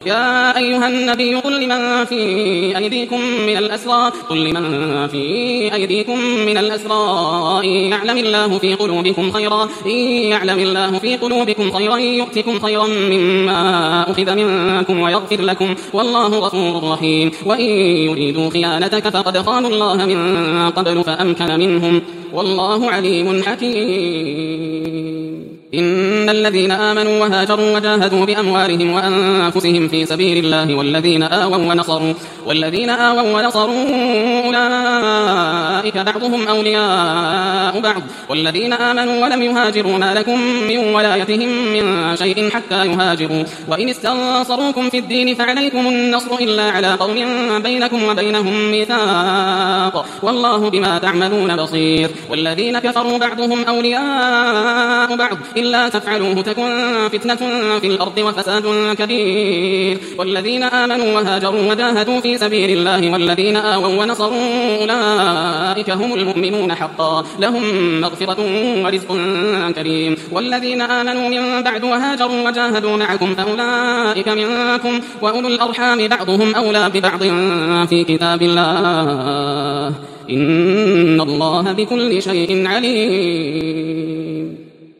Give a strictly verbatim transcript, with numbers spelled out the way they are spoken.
يا أيها النبي قل لمن في أيديكم من الأسرى قل لمن في أيديكم من الأسرى إن يعلم الله في قلوبكم خيرا إن يعلم الله في قلوبكم خيرا يؤتكم خيرا مما أخذ منكم ويغفر لكم والله غفور رحيم وإن يريدوا خيانتك فقد خانوا الله من قبل فأمكن منهم والله عليم حكيم. إن الذين آمنوا وهاجروا وجاهدوا بأموالهم وأنفسهم في سبيل الله والذين آووا ونصروا والذين آووا ونصروا أولئك بعضهم أولياء بعض والذين آمنوا ولم يهاجروا ما لكم من ولايتهم من شيء حتى يهاجروا وإن استنصروكم في الدين فعليكم النصر إلا على قوم بينكم وبينهم ميثاق والله بما تعملون بصير. والذين كفروا بعضهم أولياء بعض إلا تفعلوه تكن فتنة في الأرض وفساد كبير. والذين آمنوا وهاجروا وجاهدوا في سبيل الله والذين آووا ونصروا أولئك هم المؤمنون حقا لهم مغفرة ورزق كريم. والذين آمنوا من بعد وهاجروا وجاهدوا معكم فأولئك منكم وأولو الأرحام بعضهم أولى ببعض في كتاب الله إن الله بكل شيء عليم.